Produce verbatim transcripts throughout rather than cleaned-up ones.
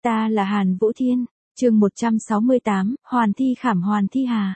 ta là Hàn Vũ Thiên, chương một trăm sáu mươi tám, Hoàn Thi khảm Hoàn Thi hà.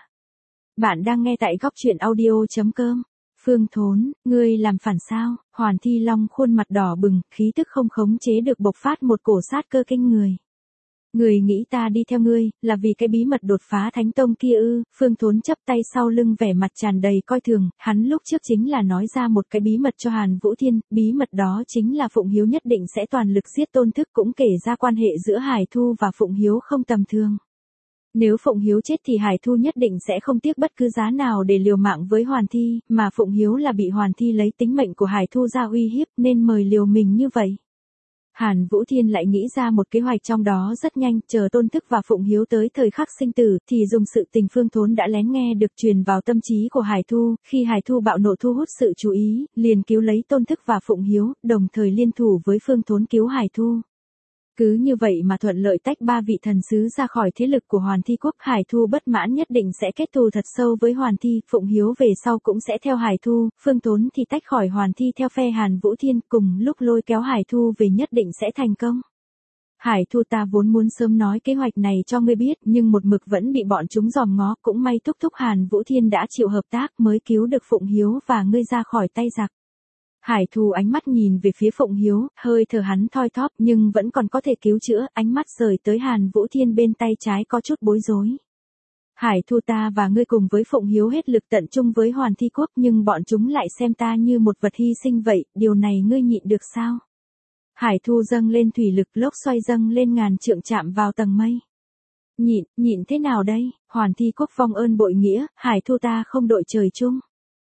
Bạn đang nghe tại góc truyện audio chấm com. Phương Thốn, ngươi làm phản sao? Hoàn Thi Long khuôn mặt đỏ bừng, khí tức không khống chế được bộc phát một cổ sát cơ kinh người. Người nghĩ ta đi theo ngươi, là vì cái bí mật đột phá thánh tông kia ư? Phương Thốn chắp tay sau lưng vẻ mặt tràn đầy coi thường, hắn lúc trước chính là nói ra một cái bí mật cho Hàn Vũ Thiên, bí mật đó chính là Phụng Hiếu nhất định sẽ toàn lực giết Tôn Thức, cũng kể ra quan hệ giữa Hải Thu và Phụng Hiếu không tầm thường. Nếu Phụng Hiếu chết thì Hải Thu nhất định sẽ không tiếc bất cứ giá nào để liều mạng với Hoàn Thi, mà Phụng Hiếu là bị Hoàn Thi lấy tính mệnh của Hải Thu ra uy hiếp nên mời liều mình như vậy. Hàn Vũ Thiên lại nghĩ ra một kế hoạch trong đó rất nhanh, chờ Tôn Thức và Phụng Hiếu tới thời khắc sinh tử, thì dùng sự tình Phương Thốn đã lén nghe được truyền vào tâm trí của Hải Thu, khi Hải Thu bạo nộ thu hút sự chú ý, liền cứu lấy Tôn Thức và Phụng Hiếu, đồng thời liên thủ với Phương Thốn cứu Hải Thu. Cứ như vậy mà thuận lợi tách ba vị thần sứ ra khỏi thế lực của Hoàn Thi quốc. Hải Thu bất mãn nhất định sẽ kết thù thật sâu với Hoàn Thi, Phụng Hiếu về sau cũng sẽ theo Hải Thu, Phương Thốn thì tách khỏi Hoàn Thi theo phe Hàn Vũ Thiên, cùng lúc lôi kéo Hải Thu về nhất định sẽ thành công. Hải Thu, ta vốn muốn sớm nói kế hoạch này cho ngươi biết, nhưng một mực vẫn bị bọn chúng dòm ngó, cũng may thúc thúc Hàn Vũ Thiên đã chịu hợp tác mới cứu được Phụng Hiếu và ngươi ra khỏi tay giặc. Hải Thu ánh mắt nhìn về phía Phụng Hiếu, hơi thở hắn thoi thóp nhưng vẫn còn có thể cứu chữa, ánh mắt rời tới Hàn Vũ Thiên bên tay trái có chút bối rối. Hải Thu, ta và ngươi cùng với Phụng Hiếu hết lực tận chung với Hoàn Thi quốc, nhưng bọn chúng lại xem ta như một vật hy sinh vậy, điều này ngươi nhịn được sao? Hải Thu dâng lên thủy lực, lốc xoay dâng lên ngàn trượng chạm vào tầng mây. Nhịn, nhịn thế nào đây? Hoàn Thi quốc vong ơn bội nghĩa, Hải Thu ta không đội trời chung.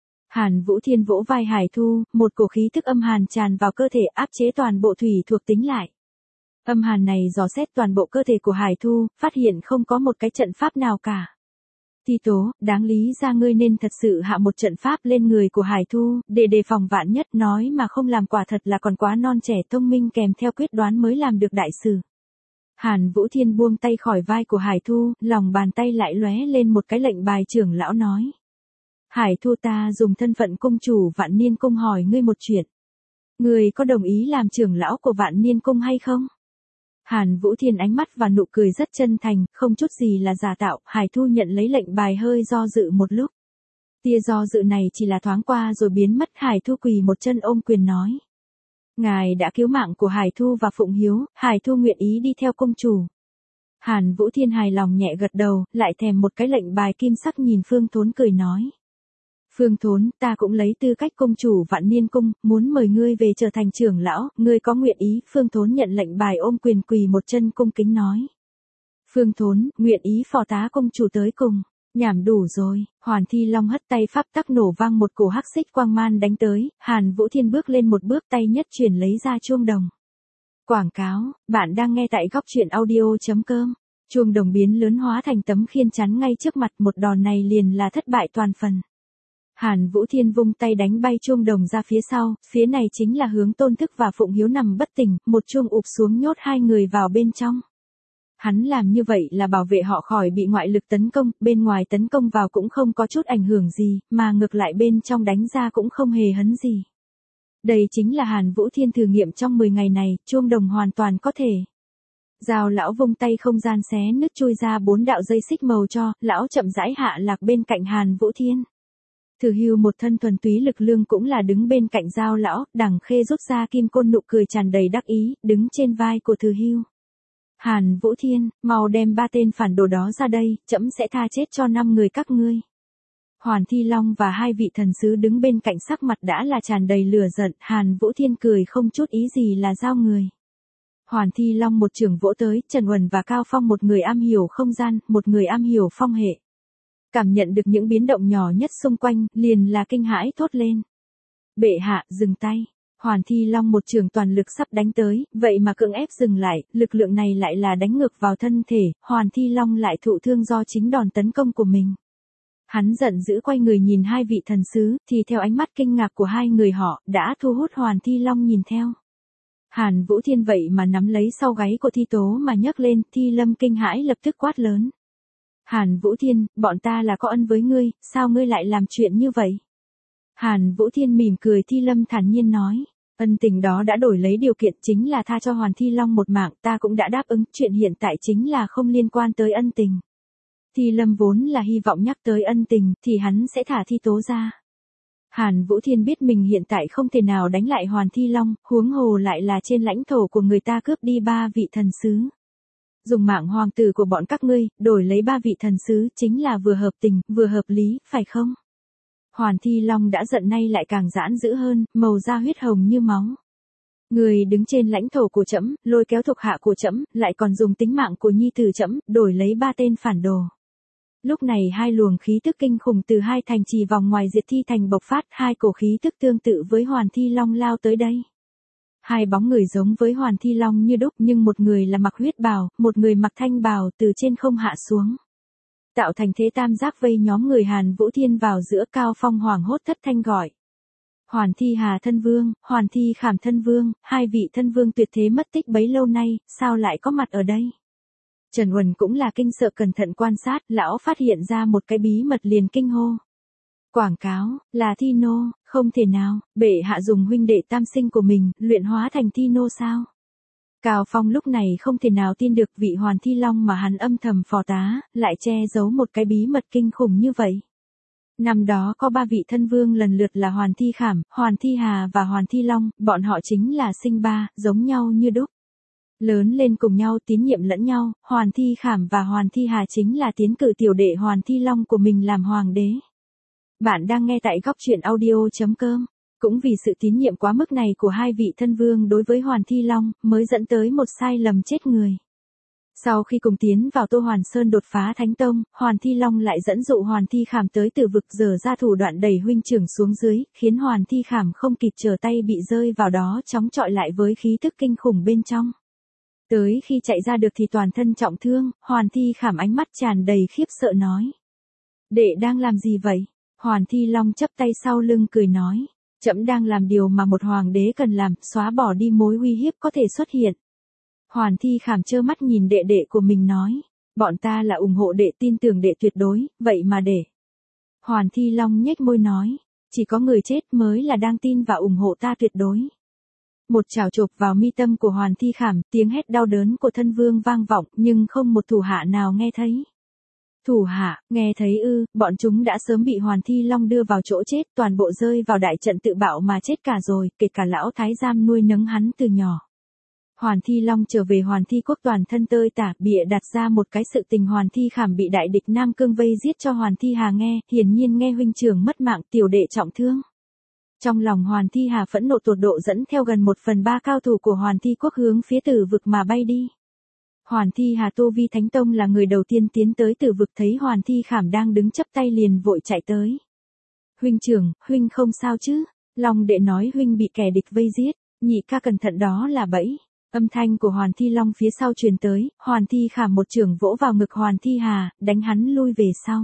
Hàn Vũ Thiên vỗ vai Hải Thu, một cổ khí tức âm hàn tràn vào cơ thể, áp chế toàn bộ thủy thuộc tính lại. Âm hàn này dò xét toàn bộ cơ thể của Hải Thu, phát hiện không có một cái trận pháp nào cả. Thi Tố, đáng lý ra ngươi nên thật sự hạ một trận pháp lên người của Hải Thu, để đề phòng vạn nhất, nói mà không làm quả thật là còn quá non trẻ thông minh, kèm theo quyết đoán mới làm được đại sự. Hàn Vũ Thiên buông tay khỏi vai của Hải Thu, lòng bàn tay lại lóe lên một cái lệnh bài, trưởng lão nói. Hải Thu, ta dùng thân phận cung chủ Vạn Niên cung hỏi ngươi một chuyện. Ngươi có đồng ý làm trưởng lão của Vạn Niên cung hay không? Hàn Vũ Thiên ánh mắt và nụ cười rất chân thành, không chút gì là giả tạo. Hải Thu nhận lấy lệnh bài hơi do dự một lúc. Tia do dự này chỉ là thoáng qua rồi biến mất. Hải Thu quỳ một chân ôm quyền nói. Ngài đã cứu mạng của Hải Thu và Phụng Hiếu, Hải Thu nguyện ý đi theo cung chủ. Hàn Vũ Thiên hài lòng nhẹ gật đầu, lại thèm một cái lệnh bài kim sắc nhìn Phương Thốn cười nói. Phương Thốn, ta cũng lấy tư cách cung chủ Vạn Niên cung, muốn mời ngươi về trở thành trưởng lão, ngươi có nguyện ý? Phương Thốn nhận lệnh bài ôm quyền quỳ một chân cung kính nói. Phương Thốn, nguyện ý phò tá cung chủ tới cùng. Nhảm đủ rồi. Hoàn Thi Long hất tay, pháp tắc nổ vang, một cổ hắc xích quang man đánh tới, Hàn Vũ Thiên bước lên một bước, tay nhất chuyển lấy ra chuông đồng. Quảng cáo, bạn đang nghe tại góc truyện audio chấm com. Chuông đồng biến lớn hóa thành tấm khiên chắn ngay trước mặt, một đòn này liền là thất bại toàn phần. Hàn Vũ Thiên vung tay đánh bay chuông đồng ra phía sau, phía này chính là hướng Tôn Thức và Phụng Hiếu nằm bất tỉnh, một chuông ụp xuống nhốt hai người vào bên trong. Hắn làm như vậy là bảo vệ họ khỏi bị ngoại lực tấn công, bên ngoài tấn công vào cũng không có chút ảnh hưởng gì, mà ngược lại bên trong đánh ra cũng không hề hấn gì. Đây chính là Hàn Vũ Thiên thử nghiệm trong mười ngày này, chuông đồng hoàn toàn có thể. Giao lão vung tay, không gian xé nứt chui ra bốn đạo dây xích màu cho, lão chậm rãi hạ lạc bên cạnh Hàn Vũ Thiên. Thử Hưu một thân thuần túy lực lương cũng là đứng bên cạnh Giao lão, Đằng Khê rút ra kim côn, nụ cười tràn đầy đắc ý, đứng trên vai của Thử Hưu. Hàn Vũ Thiên, mau đem ba tên phản đồ đó ra đây, trẫm sẽ tha chết cho năm người các ngươi. Hoàn Thi Long và hai vị thần sứ đứng bên cạnh, sắc mặt đã là tràn đầy lửa giận. Hàn Vũ Thiên cười không chút ý gì là giao người. Hoàn Thi Long một chưởng vỗ tới, Trần Uẩn và Cao Phong, một người am hiểu không gian, một người am hiểu phong hệ. Cảm nhận được những biến động nhỏ nhất xung quanh, liền là kinh hãi thốt lên. Bệ hạ, dừng tay. Hoàn Thi Long một chưởng toàn lực sắp đánh tới, vậy mà cưỡng ép dừng lại, lực lượng này lại là đánh ngược vào thân thể, Hoàn Thi Long lại thụ thương do chính đòn tấn công của mình. Hắn giận dữ quay người nhìn hai vị thần sứ, thì theo ánh mắt kinh ngạc của hai người họ, đã thu hút Hoàn Thi Long nhìn theo. Hàn Vũ Thiên vậy mà nắm lấy sau gáy của Thi Tố mà nhấc lên, Thi Lâm kinh hãi lập tức quát lớn. Hàn Vũ Thiên, bọn ta là có ân với ngươi, sao ngươi lại làm chuyện như vậy? Hàn Vũ Thiên mỉm cười, Thi Lâm thản nhiên nói. Ân tình đó đã đổi lấy điều kiện chính là tha cho Hoàn Thi Long một mạng, ta cũng đã đáp ứng, chuyện hiện tại chính là không liên quan tới ân tình. Thi Lâm vốn là hy vọng nhắc tới ân tình, thì hắn sẽ thả Thi Tố ra. Hàn Vũ Thiên biết mình hiện tại không thể nào đánh lại Hoàn Thi Long, huống hồ lại là trên lãnh thổ của người ta cướp đi ba vị thần sứ. Dùng mạng hoàng tử của bọn các ngươi, đổi lấy ba vị thần sứ, chính là vừa hợp tình, vừa hợp lý, phải không? Hoàn Thi Long đã giận nay lại càng giãn dữ hơn, màu da huyết hồng như máu. Người đứng trên lãnh thổ của trẫm, lôi kéo thuộc hạ của trẫm, lại còn dùng tính mạng của nhi tử trẫm, đổi lấy ba tên phản đồ. Lúc này hai luồng khí tức kinh khủng từ hai thành trì vòng ngoài Diệt Thi thành bộc phát, hai cổ khí tức tương tự với Hoàn Thi Long lao tới đây. Hai bóng người giống với Hoàn Thi Long như đúc, nhưng một người là mặc huyết bào, một người mặc thanh bào, từ trên không hạ xuống. Tạo thành thế tam giác vây nhóm người Hàn Vũ Thiên vào giữa. Cao Phong hoảng hốt thất thanh gọi. Hoàn Thi Hà thân vương, Hoàn Thi Khảm thân vương, hai vị thân vương tuyệt thế mất tích bấy lâu nay, sao lại có mặt ở đây? Trần Uẩn cũng là kinh sợ cẩn thận quan sát, lão phát hiện ra một cái bí mật liền kinh hô. Quảng cáo, là Thi Nô, không thể nào, bệ hạ dùng huynh đệ tam sinh của mình, luyện hóa thành Thi Nô sao? Cao Phong lúc này không thể nào tin được vị Hoàn Thi Long mà hắn âm thầm phò tá, lại che giấu một cái bí mật kinh khủng như vậy. Năm đó có ba vị thân vương lần lượt là Hoàn Thi Khảm, Hoàn Thi Hà và Hoàn Thi Long, bọn họ chính là sinh ba, giống nhau như đúc. Lớn lên cùng nhau, tín nhiệm lẫn nhau, Hoàn Thi Khảm và Hoàn Thi Hà chính là tiến cử tiểu đệ Hoàn Thi Long của mình làm hoàng đế. Bạn đang nghe tại góc truyện audio chấm com. Cũng vì sự tín nhiệm quá mức này của hai vị thân vương đối với Hoàn Thi Long, mới dẫn tới một sai lầm chết người. Sau khi cùng tiến vào Tô Hoàn Sơn đột phá Thánh Tông, Hoàn Thi Long lại dẫn dụ Hoàn Thi Khảm tới Tử Vực, giở ra thủ đoạn đẩy huynh trưởng xuống dưới, khiến Hoàn Thi Khảm không kịp trở tay bị rơi vào đó, chống chọi lại với khí tức kinh khủng bên trong. Tới khi chạy ra được thì toàn thân trọng thương, Hoàn Thi Khảm ánh mắt tràn đầy khiếp sợ nói. Đệ đang làm gì vậy? Hoàn Thi Long chắp tay sau lưng cười nói. Trẫm đang làm điều mà một hoàng đế cần làm, xóa bỏ đi mối uy hiếp có thể xuất hiện. Hoàn Thi Khảm trơ mắt nhìn đệ đệ của mình nói. Bọn ta là ủng hộ đệ, tin tưởng đệ tuyệt đối, vậy mà để. Hoàn Thi Long nhếch môi nói. Chỉ có người chết mới là đang tin và ủng hộ ta tuyệt đối. Một chảo chộp vào mi tâm của Hoàn Thi Khảm, tiếng hét đau đớn của thân vương vang vọng, nhưng không một thủ hạ nào nghe thấy. Thủ hạ, nghe thấy ư, bọn chúng đã sớm bị Hoàn Thi Long đưa vào chỗ chết, toàn bộ rơi vào đại trận tự bạo mà chết cả rồi, kể cả lão thái giám nuôi nấng hắn từ nhỏ. Hoàn Thi Long trở về Hoàn Thi quốc toàn thân tơi tả, bịa đặt ra một cái sự tình Hoàn Thi Khảm bị đại địch Nam Cương vây giết cho Hoàn Thi Hà nghe, hiển nhiên nghe huynh trưởng mất mạng, tiểu đệ trọng thương. Trong lòng Hoàn Thi Hà phẫn nộ tột độ, dẫn theo gần một phần ba cao thủ của Hoàn Thi quốc hướng phía Tử Vực mà bay đi. Hoàn Thi Hà tu vi Thánh Tông là người đầu tiên tiến tới Tử Vực, thấy Hoàn Thi Khảm đang đứng chắp tay liền vội chạy tới. Huynh trưởng, huynh không sao chứ? Long đệ nói huynh bị kẻ địch vây giết, nhị ca cẩn thận đó là bẫy. Âm thanh của Hoàn Thi Long phía sau truyền tới, Hoàn Thi Khảm một chưởng vỗ vào ngực Hoàn Thi Hà, đánh hắn lui về sau.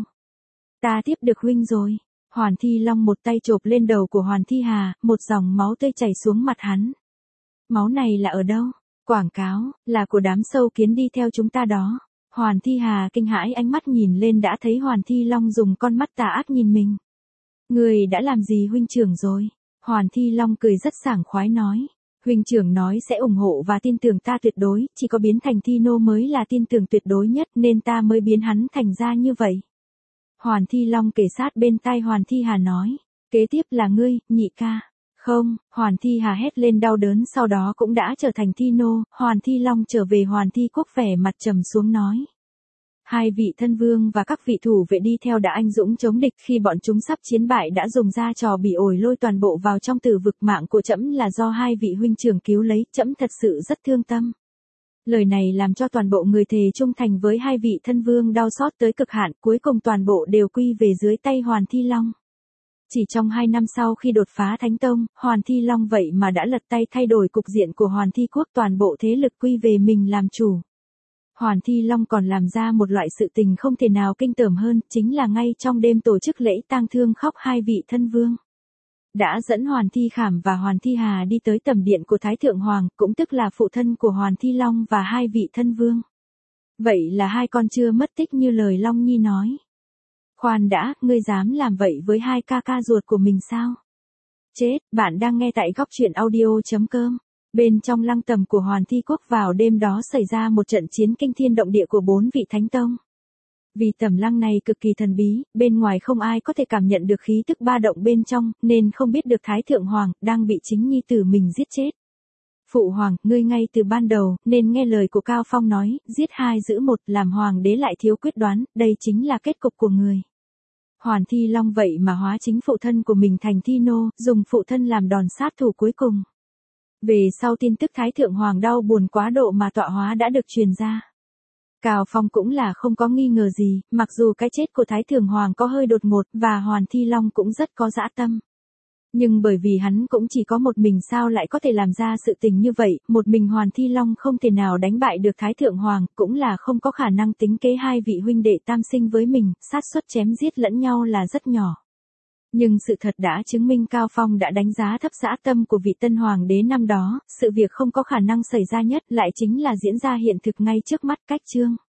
Ta tiếp được huynh rồi. Hoàn Thi Long một tay chộp lên đầu của Hoàn Thi Hà, một dòng máu tươi chảy xuống mặt hắn. Máu này là ở đâu? Quảng cáo, là của đám sâu kiến đi theo chúng ta đó. Hoàn Thi Hà kinh hãi ánh mắt nhìn lên đã thấy Hoàn Thi Long dùng con mắt tà ác nhìn mình. Người đã làm gì huynh trưởng rồi? Hoàn Thi Long cười rất sảng khoái nói. Huynh trưởng nói sẽ ủng hộ và tin tưởng ta tuyệt đối, chỉ có biến thành Thi Nô mới là tin tưởng tuyệt đối nhất nên ta mới biến hắn thành ra như vậy. Hoàn Thi Long kề sát bên tai Hoàn Thi Hà nói. Kế tiếp là ngươi, nhị ca. Không, Hoàn Thi Hà hét lên đau đớn, sau đó cũng đã trở thành Thi Nô. Hoàn Thi Long trở về Hoàn Thi quốc vẻ mặt trầm xuống nói. Hai vị thân vương và các vị thủ vệ đi theo đã anh dũng chống địch, khi bọn chúng sắp chiến bại đã dùng ra trò bị ổi lôi toàn bộ vào trong Tử Vực. Mạng của trẫm là do hai vị huynh trưởng cứu lấy, trẫm thật sự rất thương tâm. Lời này làm cho toàn bộ người thề trung thành với hai vị thân vương đau xót tới cực hạn, cuối cùng toàn bộ đều quy về dưới tay Hoàn Thi Long. Chỉ trong hai năm sau khi đột phá Thánh Tông, Hoàn Thi Long vậy mà đã lật tay thay đổi cục diện của Hoàn Thi quốc, toàn bộ thế lực quy về mình làm chủ. Hoàn Thi Long còn làm ra một loại sự tình không thể nào kinh tởm hơn, chính là ngay trong đêm tổ chức lễ tang thương khóc hai vị thân vương. Đã dẫn Hoàn Thi Khảm và Hoàn Thi Hà đi tới tẩm điện của Thái Thượng Hoàng, cũng tức là phụ thân của Hoàn Thi Long và hai vị thân vương. Vậy là hai con chưa mất tích như lời Long Nhi nói. Khoan đã, ngươi dám làm vậy với hai ca ca ruột của mình sao? Chết, bạn đang nghe tại góc chuyện audio.com. Bên trong lăng tẩm của Hoàn Thi Quốc vào đêm đó xảy ra một trận chiến kinh thiên động địa của bốn vị thánh tông. Vì tẩm lăng này cực kỳ thần bí, bên ngoài không ai có thể cảm nhận được khí tức ba động bên trong, nên không biết được Thái Thượng Hoàng đang bị chính nhi tử mình giết chết. Phụ hoàng, ngươi ngay từ ban đầu, nên nghe lời của Cao Phong nói, giết hai giữ một, làm hoàng đế lại thiếu quyết đoán, đây chính là kết cục của người. Hoàn Thi Long vậy mà hóa chính phụ thân của mình thành thi nô, dùng phụ thân làm đòn sát thủ cuối cùng. Về sau tin tức Thái Thượng Hoàng đau buồn quá độ mà tọa hóa đã được truyền ra. Cao Phong cũng là không có nghi ngờ gì, mặc dù cái chết của Thái Thượng Hoàng có hơi đột ngột và Hoàn Thi Long cũng rất có dã tâm. Nhưng bởi vì hắn cũng chỉ có một mình sao lại có thể làm ra sự tình như vậy, một mình Hoàn Thi Long không thể nào đánh bại được Thái Thượng Hoàng, cũng là không có khả năng tính kế hai vị huynh đệ tam sinh với mình, xác suất chém giết lẫn nhau là rất nhỏ. Nhưng sự thật đã chứng minh Cao Phong đã đánh giá thấp dã tâm của vị tân hoàng đế năm đó, sự việc không có khả năng xảy ra nhất lại chính là diễn ra hiện thực ngay trước mắt. Cách chương